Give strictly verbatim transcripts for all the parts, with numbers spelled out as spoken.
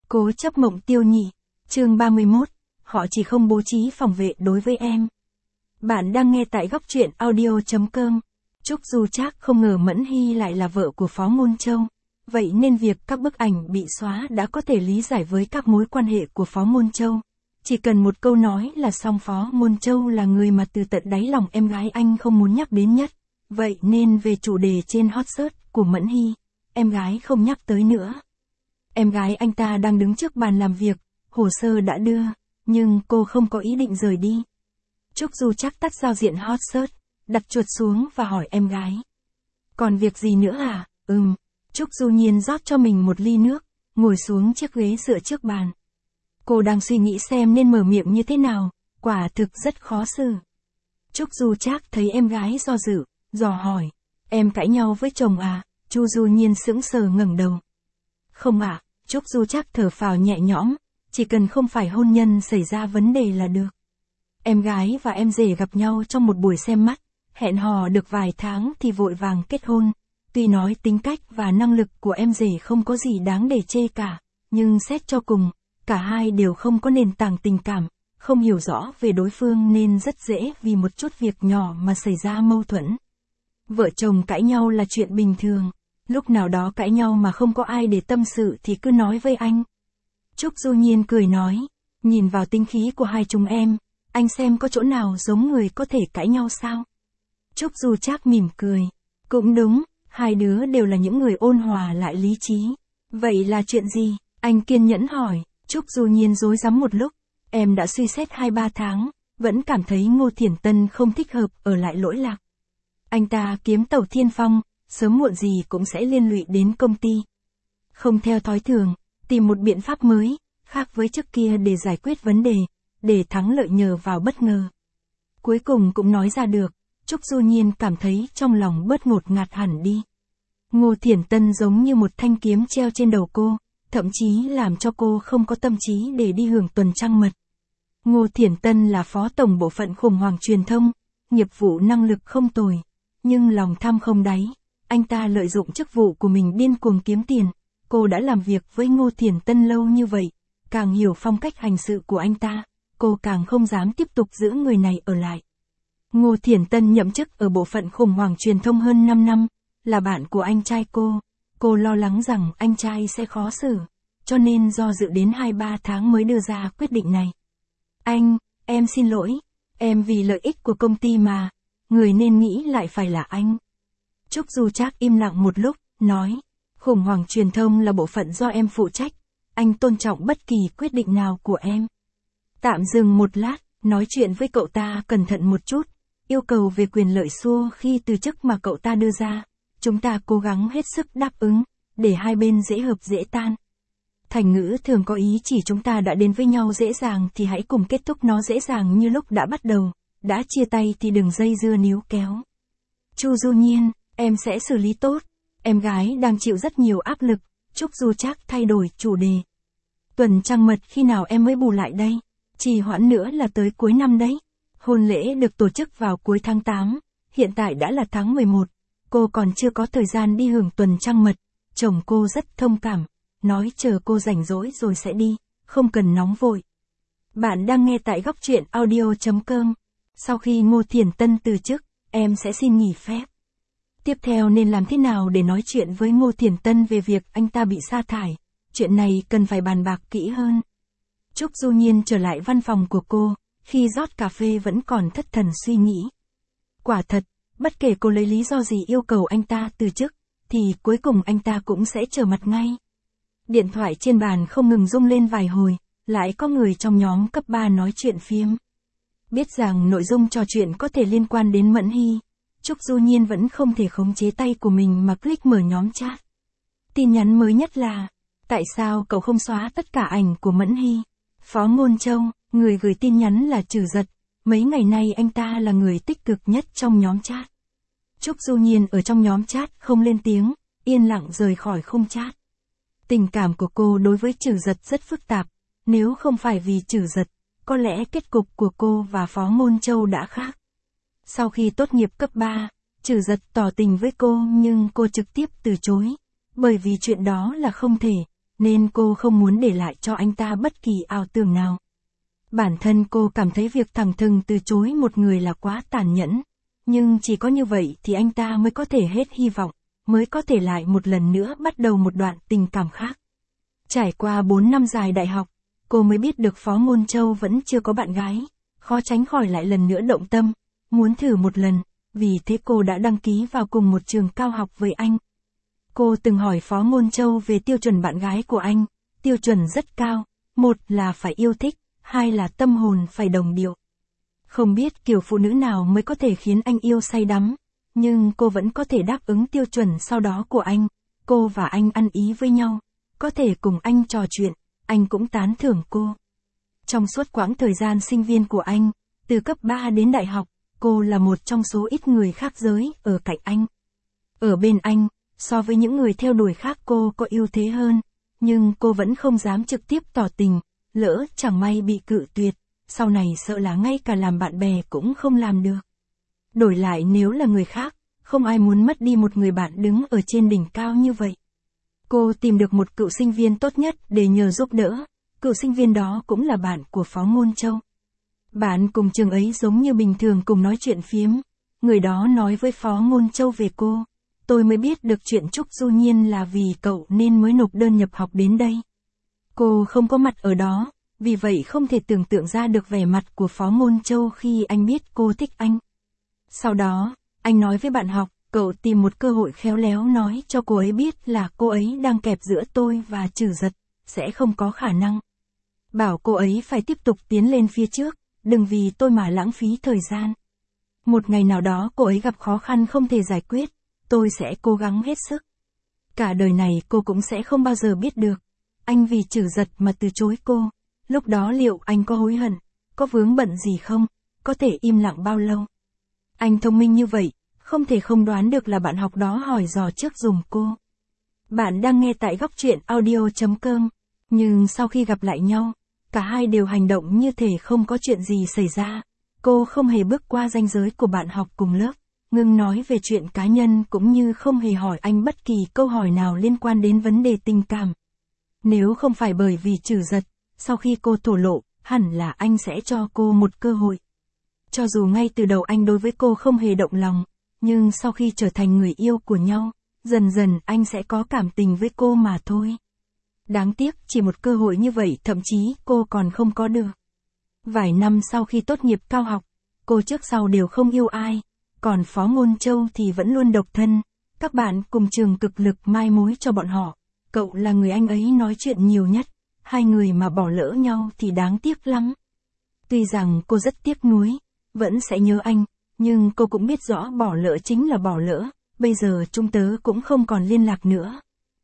Cố chấp mộng tiêu nhị, chương ba mươi mốt, họ chỉ không bố trí phòng vệ đối với em. Bạn đang nghe tại góc truyện audio chấm com. Trúc Du Trác không ngờ Mẫn Hy lại là vợ của Phó Ngôn Châu. Vậy nên việc các bức ảnh bị xóa đã có thể lý giải với các mối quan hệ của Phó Ngôn Châu. Chỉ cần một câu nói là xong, Phó Ngôn Châu là người mà từ tận đáy lòng em gái anh không muốn nhắc đến nhất. Vậy nên về chủ đề trên hot search của Mẫn Hy, em gái không nhắc tới nữa. Em gái anh ta đang đứng trước bàn làm việc, hồ sơ đã đưa, nhưng cô không có ý định rời đi. Trúc Du Trác tắt giao diện hot search, đặt chuột xuống và hỏi em gái. Còn việc gì nữa à? Ừm. Trúc Du Nhiên rót cho mình một ly nước, ngồi xuống chiếc ghế dựa trước bàn. Cô đang suy nghĩ xem nên mở miệng như thế nào, quả thực rất khó xử. Trúc Du Trác thấy em gái do dự, dò hỏi. Em cãi nhau với chồng à? Chu Du Nhiên sững sờ ngẩng đầu. Không ạ, à, Trúc Du Trác thở phào nhẹ nhõm, chỉ cần không phải hôn nhân xảy ra vấn đề là được. Em gái và em rể gặp nhau trong một buổi xem mắt, hẹn hò được vài tháng thì vội vàng kết hôn. Tuy nói tính cách và năng lực của em rể không có gì đáng để chê cả, nhưng xét cho cùng, cả hai đều không có nền tảng tình cảm, không hiểu rõ về đối phương nên rất dễ vì một chút việc nhỏ mà xảy ra mâu thuẫn. Vợ chồng cãi nhau là chuyện bình thường, lúc nào đó cãi nhau mà không có ai để tâm sự thì cứ nói với anh. Trúc Du Nhiên cười nói, nhìn vào tính khí của hai chúng em, anh xem có chỗ nào giống người có thể cãi nhau sao? Trúc Du Trác mỉm cười, cũng đúng, hai đứa đều là những người ôn hòa lại lý trí. Vậy là chuyện gì? Anh kiên nhẫn hỏi. Trúc Du Nhiên rối rắm một lúc, em đã suy xét hai ba tháng, vẫn cảm thấy Ngô Thiển Tân không thích hợp ở lại Lỗi Lạc. Anh ta kiếm tàu thiên phong, sớm muộn gì cũng sẽ liên lụy đến công ty. Không theo thói thường, tìm một biện pháp mới, khác với trước kia để giải quyết vấn đề, để thắng lợi nhờ vào bất ngờ. Cuối cùng cũng nói ra được, Trúc Du Nhiên cảm thấy trong lòng bớt ngột ngạt hẳn đi. Ngô Thiển Tân giống như một thanh kiếm treo trên đầu cô, thậm chí làm cho cô không có tâm trí để đi hưởng tuần trăng mật. Ngô Thiển Tân là phó tổng bộ phận khủng hoảng truyền thông, nghiệp vụ năng lực không tồi, nhưng lòng tham không đáy. Anh ta lợi dụng chức vụ của mình điên cuồng kiếm tiền. Cô đã làm việc với Ngô Thiển Tân lâu như vậy, càng hiểu phong cách hành sự của anh ta, cô càng không dám tiếp tục giữ người này ở lại. Ngô Thiển Tân nhậm chức ở bộ phận khủng hoảng truyền thông hơn năm năm, là bạn của anh trai cô. Cô lo lắng rằng anh trai sẽ khó xử, cho nên do dự đến hai ba tháng mới đưa ra quyết định này. Anh, em xin lỗi, em vì lợi ích của công ty mà, người nên nghĩ lại phải là anh. Trúc Du Trác im lặng một lúc, nói, khủng hoảng truyền thông là bộ phận do em phụ trách, anh tôn trọng bất kỳ quyết định nào của em. Tạm dừng một lát, nói chuyện với cậu ta cẩn thận một chút, yêu cầu về quyền lợi xua khi từ chức mà cậu ta đưa ra, chúng ta cố gắng hết sức đáp ứng, để hai bên dễ hợp dễ tan. Thành ngữ thường có ý chỉ chúng ta đã đến với nhau dễ dàng thì hãy cùng kết thúc nó dễ dàng như lúc đã bắt đầu, đã chia tay thì đừng dây dưa níu kéo. Chu Du Nhiên, em sẽ xử lý tốt, em gái đang chịu rất nhiều áp lực. Trúc Du Trác thay đổi chủ đề. Tuần trăng mật khi nào em mới bù lại đây? Trì hoãn nữa là tới cuối năm đấy. Hôn lễ được tổ chức vào cuối tháng tám, hiện tại đã là tháng mười một, cô còn chưa có thời gian đi hưởng tuần trăng mật. Chồng cô rất thông cảm, nói chờ cô rảnh rỗi rồi sẽ đi, không cần nóng vội. Bạn đang nghe tại góc truyện audio chấm com. Sau khi Ngô Thiển Tân từ chức, em sẽ xin nghỉ phép. Tiếp theo nên làm thế nào để nói chuyện với Ngô Thiển Tân về việc anh ta bị sa thải? Chuyện này cần phải bàn bạc kỹ hơn. Trúc Du Nhiên trở lại văn phòng của cô, khi rót cà phê vẫn còn thất thần suy nghĩ. Quả thật, bất kể cô lấy lý do gì yêu cầu anh ta từ chức, thì cuối cùng anh ta cũng sẽ trở mặt ngay. Điện thoại trên bàn không ngừng rung lên vài hồi, lại có người trong nhóm cấp ba nói chuyện phiếm. Biết rằng nội dung trò chuyện có thể liên quan đến Mẫn Hy, Trúc Du Nhiên vẫn không thể khống chế tay của mình mà click mở nhóm chat. Tin nhắn mới nhất là, tại sao cậu không xóa tất cả ảnh của Mẫn Hy? Phó Ngôn Châu, người gửi tin nhắn là Trử Giật, mấy ngày nay anh ta là người tích cực nhất trong nhóm chat. Trúc Du Nhiên ở trong nhóm chat không lên tiếng, yên lặng rời khỏi khung chat. Tình cảm của cô đối với Trử Giật rất phức tạp, nếu không phải vì Trử Giật, có lẽ kết cục của cô và Phó Ngôn Châu đã khác. Sau khi tốt nghiệp cấp ba, Trử Giật tỏ tình với cô nhưng cô trực tiếp từ chối, bởi vì chuyện đó là không thể, nên cô không muốn để lại cho anh ta bất kỳ ảo tưởng nào. Bản thân cô cảm thấy việc thẳng thừng từ chối một người là quá tàn nhẫn, nhưng chỉ có như vậy thì anh ta mới có thể hết hy vọng, mới có thể lại một lần nữa bắt đầu một đoạn tình cảm khác. Trải qua bốn năm dài đại học, cô mới biết được Phó Ngôn Châu vẫn chưa có bạn gái, khó tránh khỏi lại lần nữa động tâm, muốn thử một lần, vì thế cô đã đăng ký vào cùng một trường cao học với anh. Cô từng hỏi Phó Ngôn Châu về tiêu chuẩn bạn gái của anh, tiêu chuẩn rất cao, một là phải yêu thích, hai là tâm hồn phải đồng điệu. Không biết kiểu phụ nữ nào mới có thể khiến anh yêu say đắm, nhưng cô vẫn có thể đáp ứng tiêu chuẩn sau đó của anh, cô và anh ăn ý với nhau, có thể cùng anh trò chuyện, anh cũng tán thưởng cô. Trong suốt quãng thời gian sinh viên của anh, từ cấp ba đến đại học, cô là một trong số ít người khác giới ở cạnh anh. Ở bên anh, so với những người theo đuổi khác cô có ưu thế hơn, nhưng cô vẫn không dám trực tiếp tỏ tình, lỡ chẳng may bị cự tuyệt, sau này sợ là ngay cả làm bạn bè cũng không làm được. Đổi lại nếu là người khác, không ai muốn mất đi một người bạn đứng ở trên đỉnh cao như vậy. Cô tìm được một cựu sinh viên tốt nhất để nhờ giúp đỡ, cựu sinh viên đó cũng là bạn của Phó Ngôn Châu. Bạn cùng trường ấy giống như bình thường cùng nói chuyện phiếm, người đó nói với Phó Ngôn Châu về cô. Tôi mới biết được chuyện Trúc Du Nhiên là vì cậu nên mới nộp đơn nhập học đến đây. Cô không có mặt ở đó, vì vậy không thể tưởng tượng ra được vẻ mặt của Phó Ngôn Châu khi anh biết cô thích anh. Sau đó, anh nói với bạn học, cậu tìm một cơ hội khéo léo nói cho cô ấy biết là cô ấy đang kẹp giữa tôi và Trử Giật, sẽ không có khả năng. Bảo cô ấy phải tiếp tục tiến lên phía trước, đừng vì tôi mà lãng phí thời gian. Một ngày nào đó cô ấy gặp khó khăn không thể giải quyết, tôi sẽ cố gắng hết sức. Cả đời này cô cũng sẽ không bao giờ biết được. Anh vì Trử Giật mà từ chối cô, lúc đó liệu anh có hối hận, có vướng bận gì không, có thể im lặng bao lâu. Anh thông minh như vậy, không thể không đoán được là bạn học đó hỏi dò trước giùm cô. Bạn đang nghe tại góc truyện audio chấm com, nhưng sau khi gặp lại nhau, cả hai đều hành động như thể không có chuyện gì xảy ra. Cô không hề bước qua ranh giới của bạn học cùng lớp, ngừng nói về chuyện cá nhân cũng như không hề hỏi anh bất kỳ câu hỏi nào liên quan đến vấn đề tình cảm. Nếu không phải bởi vì Trử Giật, sau khi cô thổ lộ, hẳn là anh sẽ cho cô một cơ hội. Cho dù ngay từ đầu anh đối với cô không hề động lòng, nhưng sau khi trở thành người yêu của nhau, dần dần anh sẽ có cảm tình với cô mà thôi. Đáng tiếc chỉ một cơ hội như vậy thậm chí cô còn không có được. Vài năm sau khi tốt nghiệp cao học, cô trước sau đều không yêu ai, còn Phó Ngôn Châu thì vẫn luôn độc thân. Các bạn cùng trường cực lực mai mối cho bọn họ, cậu là người anh ấy nói chuyện nhiều nhất, hai người mà bỏ lỡ nhau thì đáng tiếc lắm. Tuy rằng cô rất tiếc nuối, vẫn sẽ nhớ anh, nhưng cô cũng biết rõ bỏ lỡ chính là bỏ lỡ, bây giờ chúng tớ cũng không còn liên lạc nữa.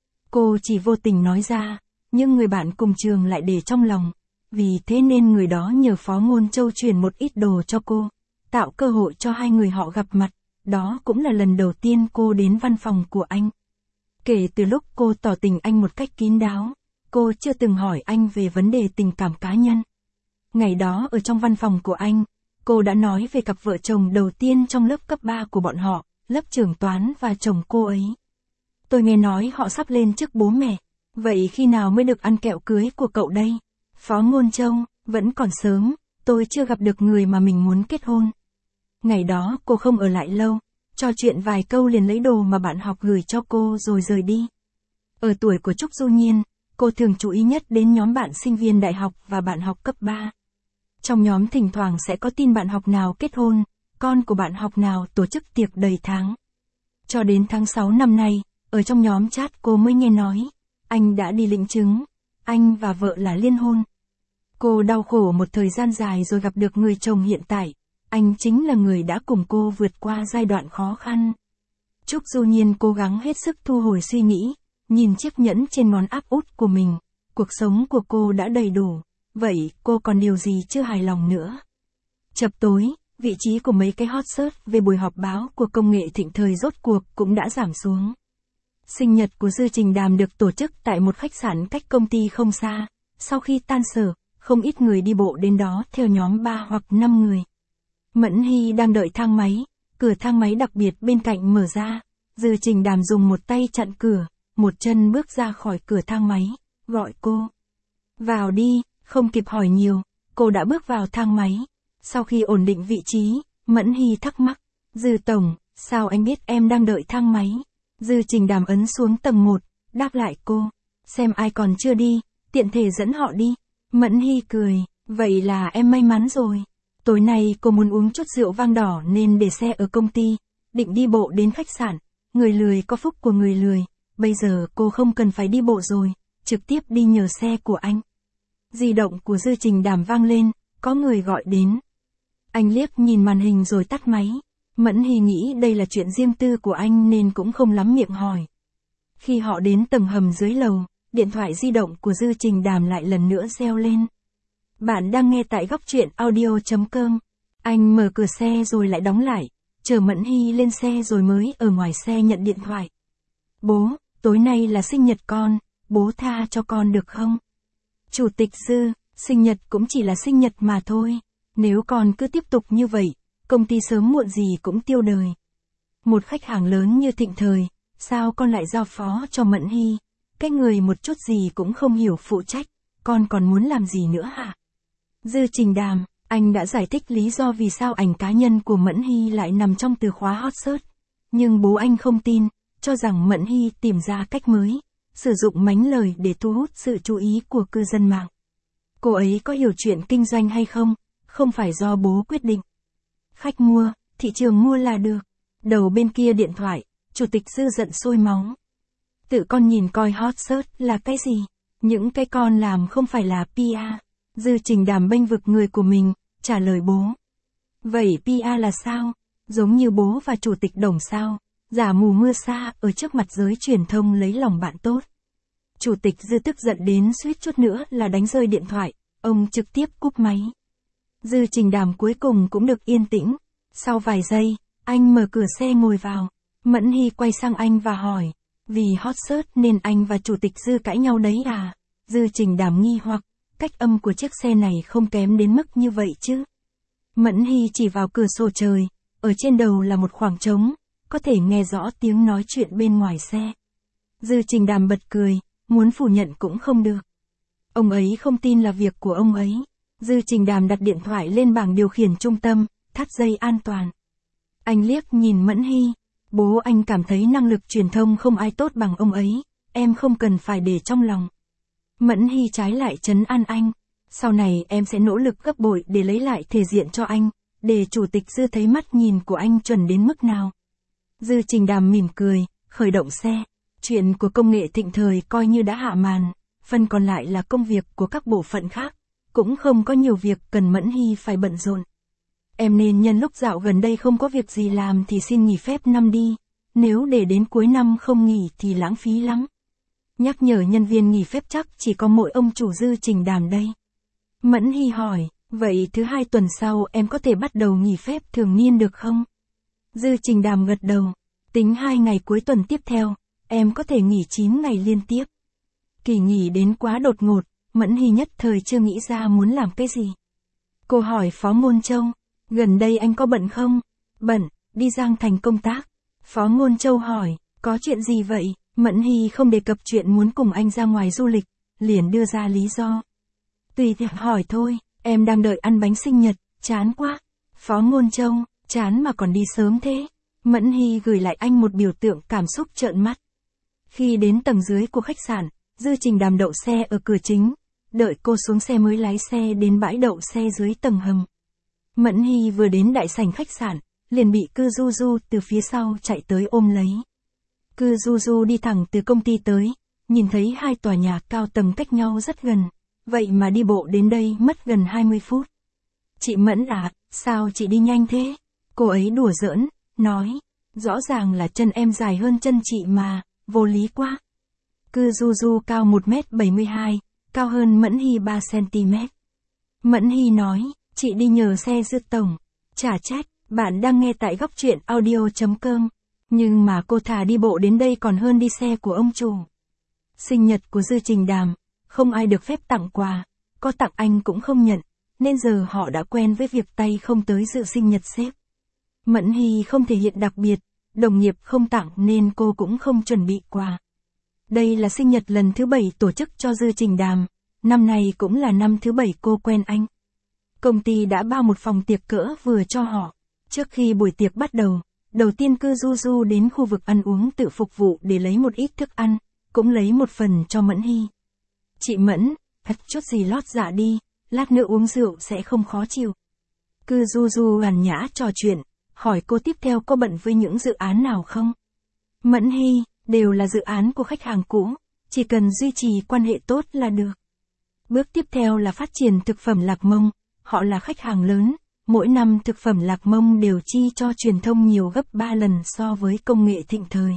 Cô chỉ vô tình nói ra, nhưng người bạn cùng trường lại để trong lòng, vì thế nên người đó nhờ Phó Ngôn Châu truyền một ít đồ cho cô, tạo cơ hội cho hai người họ gặp mặt, đó cũng là lần đầu tiên cô đến văn phòng của anh. Kể từ lúc cô tỏ tình anh một cách kín đáo, cô chưa từng hỏi anh về vấn đề tình cảm cá nhân. Ngày đó ở trong văn phòng của anh, cô đã nói về cặp vợ chồng đầu tiên trong lớp cấp ba của bọn họ, lớp trưởng Toán và chồng cô ấy. Tôi nghe nói họ sắp lên chức bố mẹ, vậy khi nào mới được ăn kẹo cưới của cậu đây? Phó Ngôn Châu, vẫn còn sớm, tôi chưa gặp được người mà mình muốn kết hôn. Ngày đó cô không ở lại lâu, trò chuyện vài câu liền lấy đồ mà bạn học gửi cho cô rồi rời đi. Ở tuổi của Trúc Du Nhiên, cô thường chú ý nhất đến nhóm bạn sinh viên đại học và bạn học cấp ba. Trong nhóm thỉnh thoảng sẽ có tin bạn học nào kết hôn, con của bạn học nào tổ chức tiệc đầy tháng. Cho đến tháng sáu năm nay, ở trong nhóm chat cô mới nghe nói, anh đã đi lĩnh chứng, anh và vợ là liên hôn. Cô đau khổ một thời gian dài rồi gặp được người chồng hiện tại, anh chính là người đã cùng cô vượt qua giai đoạn khó khăn. Trúc Du Nhiên cố gắng hết sức thu hồi suy nghĩ, nhìn chiếc nhẫn trên ngón áp út của mình, cuộc sống của cô đã đầy đủ, vậy cô còn điều gì chưa hài lòng nữa? Chập tối, vị trí của mấy cái hot search về buổi họp báo của công nghệ thịnh thời rốt cuộc cũng đã giảm xuống. Sinh nhật của Dư Trình Đàm được tổ chức tại một khách sạn cách công ty không xa, sau khi tan sở, không ít người đi bộ đến đó theo nhóm ba hoặc năm người. Mẫn Hy đang đợi thang máy, cửa thang máy đặc biệt bên cạnh mở ra, Dư Trình Đàm dùng một tay chặn cửa, một chân bước ra khỏi cửa thang máy, gọi cô. Vào đi, không kịp hỏi nhiều, cô đã bước vào thang máy. Sau khi ổn định vị trí, Mẫn Hy thắc mắc. Dư tổng, sao anh biết em đang đợi thang máy? Dư Trình Đàm ấn xuống tầng một, đáp lại cô. Xem ai còn chưa đi, tiện thể dẫn họ đi. Mẫn Hy cười, vậy là em may mắn rồi. Tối nay cô muốn uống chút rượu vang đỏ nên để xe ở công ty, định đi bộ đến khách sạn. Người lười có phúc của người lười, bây giờ cô không cần phải đi bộ rồi, trực tiếp đi nhờ xe của anh. Di động của Dư Trình Đàm vang lên, có người gọi đến. Anh liếc nhìn màn hình rồi tắt máy. Mẫn Hy nghĩ đây là chuyện riêng tư của anh nên cũng không lắm miệng hỏi. Khi họ đến tầng hầm dưới lầu, điện thoại di động của Dư Trình Đàm lại lần nữa reo lên. Bạn đang nghe tại góc truyện audio chấm com. Anh mở cửa xe rồi lại đóng lại, chờ Mẫn Hy lên xe rồi mới ở ngoài xe nhận điện thoại. Bố, tối nay là sinh nhật con, bố tha cho con được không? Chủ tịch Dư, sinh nhật cũng chỉ là sinh nhật mà thôi. Nếu con cứ tiếp tục như vậy, công ty sớm muộn gì cũng tiêu đời. Một khách hàng lớn như Thịnh Thời, sao con lại giao phó cho Mẫn Hy? Cái người một chút gì cũng không hiểu phụ trách, con còn muốn làm gì nữa hả? Dư Trình Đàm, anh đã giải thích lý do vì sao ảnh cá nhân của Mẫn Hy lại nằm trong từ khóa hot search. Nhưng bố anh không tin, cho rằng Mẫn Hy tìm ra cách mới, sử dụng mánh lời để thu hút sự chú ý của cư dân mạng. Cô ấy có hiểu chuyện kinh doanh hay không? Không phải do bố quyết định. Khách mua, thị trường mua là được. Đầu bên kia điện thoại, Chủ tịch Dư giận sôi máu. Tự con nhìn coi hot search là cái gì? Những cái con làm không phải là pê e. Dư Trình Đàm bênh vực người của mình, trả lời bố. Vậy pê e là sao? Giống như bố và Chủ tịch Đồng sao? Giả mù mưa sa ở trước mặt giới truyền thông lấy lòng bạn tốt. Chủ tịch Dư tức giận đến suýt chút nữa là đánh rơi điện thoại, ông trực tiếp cúp máy. Dư Trình Đàm cuối cùng cũng được yên tĩnh. Sau vài giây, anh mở cửa xe ngồi vào. Mẫn Hy quay sang anh và hỏi. Vì hot search nên anh và Chủ tịch Dư cãi nhau đấy à? Dư Trình Đàm nghi hoặc, cách âm của chiếc xe này không kém đến mức như vậy chứ. Mẫn Hy chỉ vào cửa sổ trời, ở trên đầu là một khoảng trống, có thể nghe rõ tiếng nói chuyện bên ngoài xe. Dư Trình Đàm bật cười, muốn phủ nhận cũng không được. Ông ấy không tin là việc của ông ấy. Dư Trình Đàm đặt điện thoại lên bảng điều khiển trung tâm, thắt dây an toàn. Anh liếc nhìn Mẫn Hy, bố anh cảm thấy năng lực truyền thông không ai tốt bằng ông ấy, em không cần phải để trong lòng. Mẫn Hy trái lại trấn an anh, sau này em sẽ nỗ lực gấp bội để lấy lại thể diện cho anh, để Chủ tịch Dư thấy mắt nhìn của anh chuẩn đến mức nào. Dư Trình Đàm mỉm cười, khởi động xe. Chuyện của công nghệ Thịnh Thời coi như đã hạ màn, phần còn lại là công việc của các bộ phận khác, cũng không có nhiều việc cần Mẫn Hy phải bận rộn. Em nên nhân lúc dạo gần đây không có việc gì làm thì xin nghỉ phép năm đi, nếu để đến cuối năm không nghỉ thì lãng phí lắm. Nhắc nhở nhân viên nghỉ phép chắc chỉ có mỗi ông chủ Dư Trình Đàm đây. Mẫn Hy hỏi, vậy thứ hai tuần sau em có thể bắt đầu nghỉ phép thường niên được không? Dư Trình Đàm gật đầu, tính hai ngày cuối tuần tiếp theo, em có thể nghỉ chín ngày liên tiếp. Kỳ nghỉ đến quá đột ngột, Mẫn Hy nhất thời chưa nghĩ ra muốn làm cái gì. Cô hỏi Phó Ngôn Châu, gần đây anh có bận không? Bận, đi Giang Thành công tác. Phó Ngôn Châu hỏi, có chuyện gì vậy? Mẫn Hy không đề cập chuyện muốn cùng anh ra ngoài du lịch, liền đưa ra lý do. Tùy tiện hỏi thôi, em đang đợi ăn bánh sinh nhật, chán quá. Phó Ngôn Châu, chán mà còn đi sớm thế. Mẫn Hy gửi lại anh một biểu tượng cảm xúc trợn mắt. Khi đến tầng dưới của khách sạn, Dư Trình Đàm đậu xe ở cửa chính, đợi cô xuống xe mới lái xe đến bãi đậu xe dưới tầng hầm. Mẫn Hy vừa đến đại sảnh khách sạn, liền bị Cư Du Du từ phía sau chạy tới ôm lấy. Cư Du Du đi thẳng từ công ty tới, nhìn thấy hai tòa nhà cao tầng cách nhau rất gần, vậy mà đi bộ đến đây mất gần hai mươi phút. Chị Mẫn à, sao chị đi nhanh thế? Cô ấy đùa giỡn, nói, rõ ràng là chân em dài hơn chân chị mà, vô lý quá. Cư Du Du cao một mét bảy mươi hai, cao hơn Mẫn Hy ba xăng-ti-mét. Mẫn Hy nói, chị đi nhờ xe Dư tổng, chả trách, bạn đang nghe tại góc truyện audio chấm com. Nhưng mà cô thà đi bộ đến đây còn hơn đi xe của ông chủ. Sinh nhật của Dư Trình Đàm, không ai được phép tặng quà, có tặng anh cũng không nhận, nên giờ họ đã quen với việc tay không tới dự sinh nhật sếp. Mẫn Hy không thể hiện đặc biệt, đồng nghiệp không tặng nên cô cũng không chuẩn bị quà. Đây là sinh nhật lần thứ bảy tổ chức cho Dư Trình Đàm, năm nay cũng là năm thứ bảy cô quen anh. Công ty đã bao một phòng tiệc cỡ vừa cho họ. Trước khi buổi tiệc bắt đầu, đầu tiên Cư Du Du đến khu vực ăn uống tự phục vụ để lấy một ít thức ăn, cũng lấy một phần cho Mẫn Hy. Chị Mẫn, thật chút gì lót dạ đi, lát nữa uống rượu sẽ không khó chịu. Cư Du Du nhàn nhã trò chuyện, hỏi cô tiếp theo có bận với những dự án nào không? Mẫn Hy, đều là dự án của khách hàng cũ, chỉ cần duy trì quan hệ tốt là được. Bước tiếp theo là phát triển thực phẩm Lạc Mông, họ là khách hàng lớn, mỗi năm thực phẩm Lạc Mông đều chi cho truyền thông nhiều gấp ba lần so với công nghệ thịnh thời.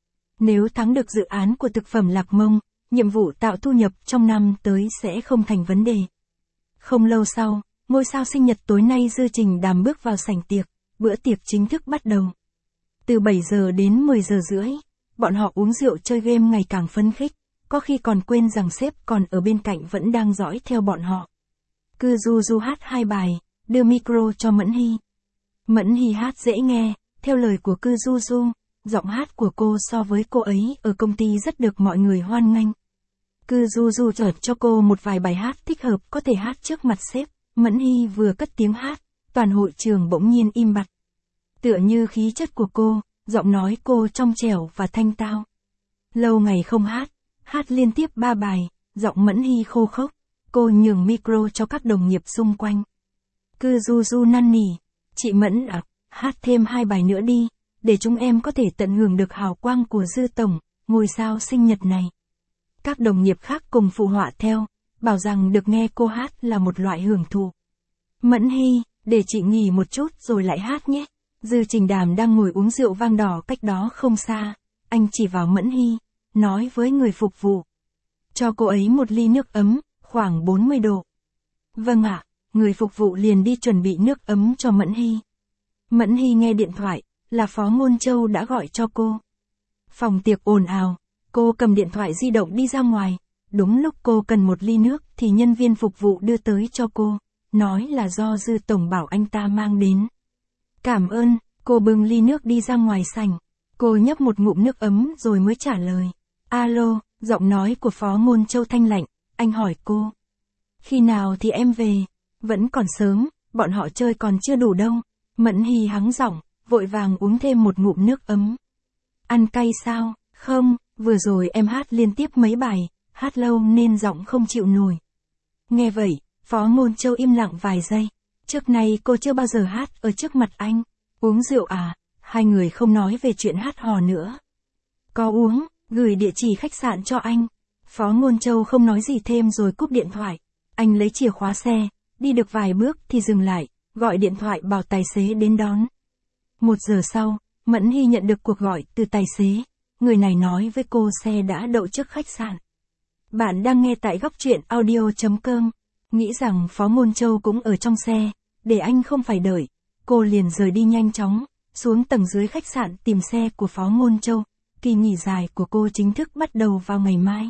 Nếu thắng được dự án của thực phẩm Lạc Mông, nhiệm vụ tạo thu nhập trong năm tới sẽ không thành vấn đề. Không lâu sau, ngôi sao sinh nhật tối nay Dư Trình Đàm bước vào sảnh tiệc, bữa tiệc chính thức bắt đầu. Từ bảy giờ đến mười giờ rưỡi, bọn họ uống rượu chơi game ngày càng phấn khích, có khi còn quên rằng sếp còn ở bên cạnh vẫn đang dõi theo bọn họ. Cư Du Du hát hai bài, đưa micro cho Mẫn Hy. Mẫn Hy hát dễ nghe, theo lời của Cư Du Du, giọng hát của cô so với cô ấy ở công ty rất được mọi người hoan nghênh. Cư Du Du chợt cho cô một vài bài hát thích hợp có thể hát trước mặt sếp. Mẫn Hy vừa cất tiếng hát, toàn hội trường bỗng nhiên im bặt. Tựa như khí chất của cô, giọng nói cô trong trẻo và thanh tao. Lâu ngày không hát, hát liên tiếp ba bài, giọng Mẫn Hy khô khốc, cô nhường micro cho các đồng nghiệp xung quanh. Cư Du Du năn nỉ, chị Mẫn à, hát thêm hai bài nữa đi, để chúng em có thể tận hưởng được hào quang của Dư Tổng, ngôi sao sinh nhật này. Các đồng nghiệp khác cùng phụ họa theo, bảo rằng được nghe cô hát là một loại hưởng thụ. Mẫn Hy, để chị nghỉ một chút rồi lại hát nhé. Dư Trình Đàm đang ngồi uống rượu vang đỏ cách đó không xa, anh chỉ vào Mẫn Hy, nói với người phục vụ. Cho cô ấy một ly nước ấm, khoảng bốn mươi độ. Vâng ạ, người phục vụ liền đi chuẩn bị nước ấm cho Mẫn Hy. Mẫn Hy nghe điện thoại, là Phó Ngôn Châu đã gọi cho cô. Phòng tiệc ồn ào, cô cầm điện thoại di động đi ra ngoài, đúng lúc cô cần một ly nước thì nhân viên phục vụ đưa tới cho cô, nói là do Dư Tổng bảo anh ta mang đến. Cảm ơn, cô bưng ly nước đi ra ngoài sảnh. Cô nhấp một ngụm nước ấm rồi mới trả lời. Alo, giọng nói của Phó Ngôn Châu thanh lạnh, anh hỏi cô. Khi nào thì em về? Vẫn còn sớm, bọn họ chơi còn chưa đủ đâu. Mẫn Hy hắng giọng, vội vàng uống thêm một ngụm nước ấm. Ăn cay sao? Không, vừa rồi em hát liên tiếp mấy bài, hát lâu nên giọng không chịu nổi. Nghe vậy, Phó Ngôn Châu im lặng vài giây. Trước nay cô chưa bao giờ hát ở trước mặt anh. Uống rượu à? Hai người không nói về chuyện hát hò nữa. Có uống, gửi địa chỉ khách sạn cho anh. Phó Ngôn Châu không nói gì thêm rồi cúp điện thoại. Anh lấy chìa khóa xe, đi được vài bước thì dừng lại, gọi điện thoại bảo tài xế đến đón. Một giờ sau, Mẫn Hy nhận được cuộc gọi từ tài xế. Người này nói với cô xe đã đậu trước khách sạn. Bạn đang nghe tại góc truyện audio chấm com. Nghĩ rằng Phó Ngôn Châu cũng ở trong xe, để anh không phải đợi. Cô liền rời đi nhanh chóng, xuống tầng dưới khách sạn tìm xe của Phó Ngôn Châu. Kỳ nghỉ dài của cô chính thức bắt đầu vào ngày mai.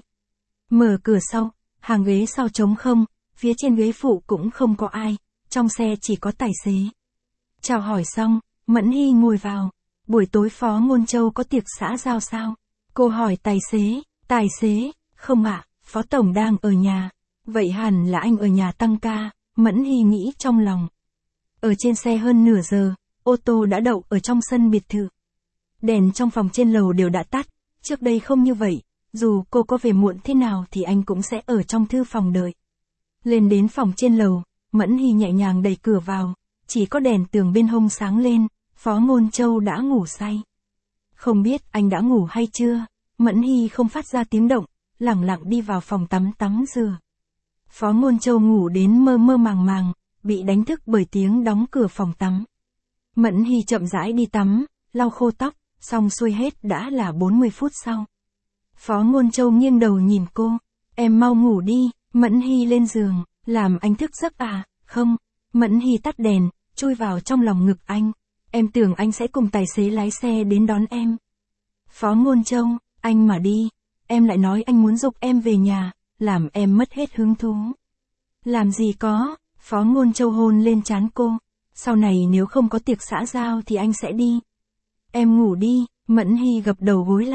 Mở cửa sau, hàng ghế sau trống không, phía trên ghế phụ cũng không có ai, trong xe chỉ có tài xế. Chào hỏi xong, Mẫn Hy ngồi vào. Buổi tối Phó Ngôn Châu có tiệc xã giao sao? Cô hỏi tài xế, tài xế, không ạ, Phó Tổng đang ở nhà. Vậy hẳn là anh ở nhà tăng ca, Mẫn Hy nghĩ trong lòng. Ở trên xe hơn nửa giờ, ô tô đã đậu ở trong sân biệt thự. Đèn trong phòng trên lầu đều đã tắt, trước đây không như vậy, dù cô có về muộn thế nào thì anh cũng sẽ ở trong thư phòng đợi. Lên đến phòng trên lầu, Mẫn Hy nhẹ nhàng đẩy cửa vào, chỉ có đèn tường bên hông sáng lên, Phó Ngôn Châu đã ngủ say. Không biết anh đã ngủ hay chưa, Mẫn Hy không phát ra tiếng động, lẳng lặng đi vào phòng tắm tắm rửa. Phó Ngôn Châu ngủ đến mơ mơ màng màng, bị đánh thức bởi tiếng đóng cửa phòng tắm. Mẫn Hy chậm rãi đi tắm, lau khô tóc, xong xuôi hết đã là bốn mươi phút sau. Phó Ngôn Châu nghiêng đầu nhìn cô, em mau ngủ đi. Mẫn Hy lên giường, làm anh thức giấc à? Không. Mẫn Hy tắt đèn, chui vào trong lòng ngực anh. Em tưởng anh sẽ cùng tài xế lái xe đến đón em. Phó Ngôn Châu, anh mà đi, em lại nói anh muốn giục em về nhà, làm em mất hết hứng thú. Làm gì có, Phó Ngôn Châu hôn lên trán cô. Sau này nếu không có tiệc xã giao thì anh sẽ đi. Em ngủ đi. Mẫn Hy gập đầu gối lại,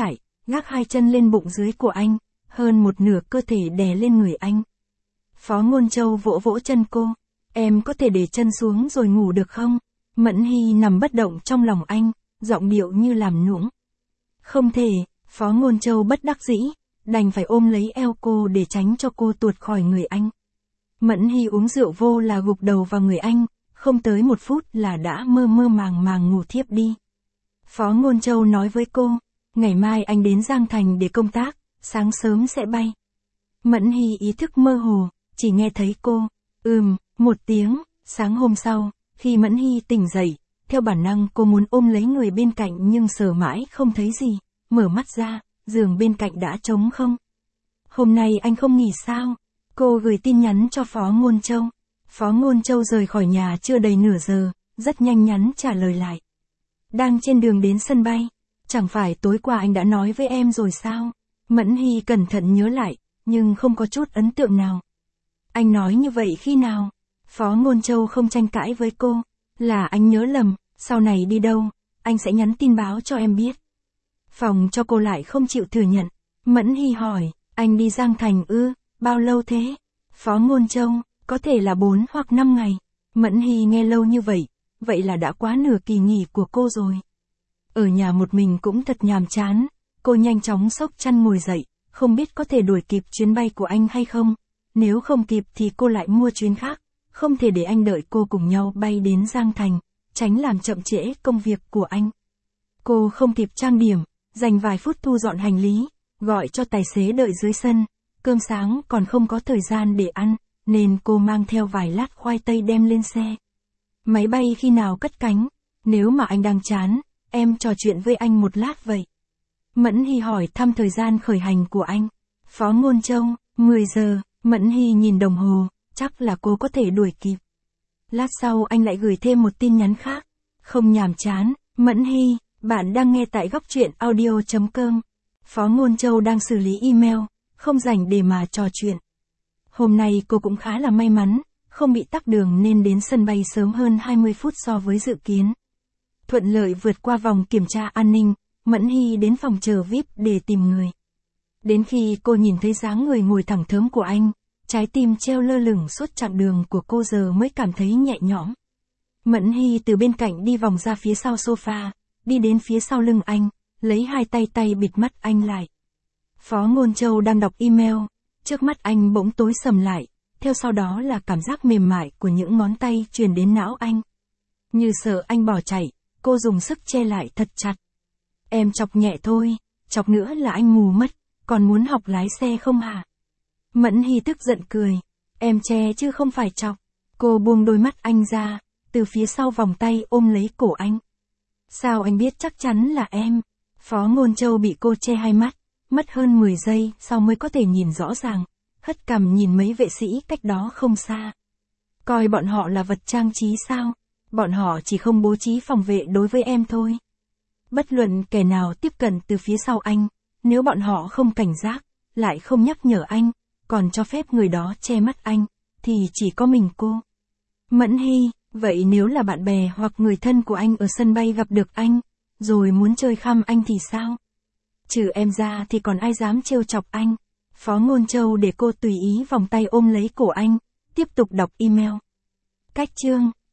gác hai chân lên bụng dưới của anh, hơn một nửa cơ thể đè lên người anh. Phó Ngôn Châu vỗ vỗ chân cô, em có thể để chân xuống rồi ngủ được không? Mẫn Hy nằm bất động trong lòng anh, giọng điệu như làm nũng. Không thể, Phó Ngôn Châu bất đắc dĩ, đành phải ôm lấy eo cô để tránh cho cô tuột khỏi người anh. Mẫn Hy uống rượu vô là gục đầu vào người anh, không tới một phút là đã mơ mơ màng màng ngủ thiếp đi. Phó Ngôn Châu nói với cô, ngày mai anh đến Giang Thành để công tác, sáng sớm sẽ bay. Mẫn Hy ý thức mơ hồ, chỉ nghe thấy cô, ừm, một tiếng. Sáng hôm sau, khi Mẫn Hy tỉnh dậy, theo bản năng cô muốn ôm lấy người bên cạnh nhưng sờ mãi không thấy gì, mở mắt ra, giường bên cạnh đã trống không. Hôm nay anh không nghỉ sao? Cô gửi tin nhắn cho Phó Ngôn Châu. Phó Ngôn Châu rời khỏi nhà chưa đầy nửa giờ, rất nhanh nhắn trả lời lại. Đang trên đường đến sân bay, chẳng phải tối qua anh đã nói với em rồi sao? Mẫn Hy cẩn thận nhớ lại, nhưng không có chút ấn tượng nào. Anh nói như vậy khi nào? Phó Ngôn Châu không tranh cãi với cô, là anh nhớ lầm, sau này đi đâu, anh sẽ nhắn tin báo cho em biết. Phòng cho cô lại không chịu thừa nhận. Mẫn Hy hỏi, anh đi Giang Thành ư, bao lâu thế? Phó Ngôn Châu, có thể là bốn hoặc năm ngày. Mẫn Hy nghe lâu như vậy, vậy là đã quá nửa kỳ nghỉ của cô rồi. Ở nhà một mình cũng thật nhàm chán, cô nhanh chóng xốc chăn ngồi dậy, không biết có thể đuổi kịp chuyến bay của anh hay không. Nếu không kịp thì cô lại mua chuyến khác, không thể để anh đợi cô cùng nhau bay đến Giang Thành, tránh làm chậm trễ công việc của anh. Cô không kịp trang điểm, dành vài phút thu dọn hành lý, gọi cho tài xế đợi dưới sân, cơm sáng còn không có thời gian để ăn, nên cô mang theo vài lát khoai tây đem lên xe. Máy bay khi nào cất cánh? Nếu mà anh đang chán, em trò chuyện với anh một lát vậy. Mẫn Hy hỏi thăm thời gian khởi hành của anh. Phó Ngôn Châu, mười giờ, Mẫn Hy nhìn đồng hồ, chắc là cô có thể đuổi kịp. Lát sau anh lại gửi thêm một tin nhắn khác. Không nhàm chán, Mẫn Hy, bạn đang nghe tại góc truyện audio chấm com. Phó Ngôn Châu đang xử lý email, không rảnh để mà trò chuyện. Hôm nay cô cũng khá là may mắn, không bị tắc đường nên đến sân bay sớm hơn hai mươi phút so với dự kiến. Thuận lợi vượt qua vòng kiểm tra an ninh, Mẫn Hy đến phòng chờ vi ai pi để tìm người. Đến khi cô nhìn thấy dáng người ngồi thẳng thớm của anh, trái tim treo lơ lửng suốt chặng đường của cô giờ mới cảm thấy nhẹ nhõm. Mẫn Hy từ bên cạnh đi vòng ra phía sau sofa, đi đến phía sau lưng anh, lấy hai tay tay bịt mắt anh lại. Phó Ngôn Châu đang đọc email, trước mắt anh bỗng tối sầm lại, theo sau đó là cảm giác mềm mại của những ngón tay truyền đến não anh. Như sợ anh bỏ chạy, cô dùng sức che lại thật chặt. Em chọc nhẹ thôi, chọc nữa là anh mù mất, còn muốn học lái xe không hả? Mẫn Hy tức giận cười, em che chứ không phải chọc. Cô buông đôi mắt anh ra, từ phía sau vòng tay ôm lấy cổ anh. Sao anh biết chắc chắn là em? Phó Ngôn Châu bị cô che hai mắt, mất hơn mười giây sau mới có thể nhìn rõ ràng, hất cằm nhìn mấy vệ sĩ cách đó không xa. Coi bọn họ là vật trang trí sao? Bọn họ chỉ không bố trí phòng vệ đối với em thôi. Bất luận kẻ nào tiếp cận từ phía sau anh, nếu bọn họ không cảnh giác, lại không nhắc nhở anh, còn cho phép người đó che mắt anh, thì chỉ có mình cô. Mẫn Hy, vậy nếu là bạn bè hoặc người thân của anh ở sân bay gặp được anh, rồi muốn chơi khăm anh thì sao? Trừ em ra thì còn ai dám trêu chọc anh? Phó Ngôn Châu để cô tùy ý vòng tay ôm lấy cổ anh, tiếp tục đọc email. Cách chương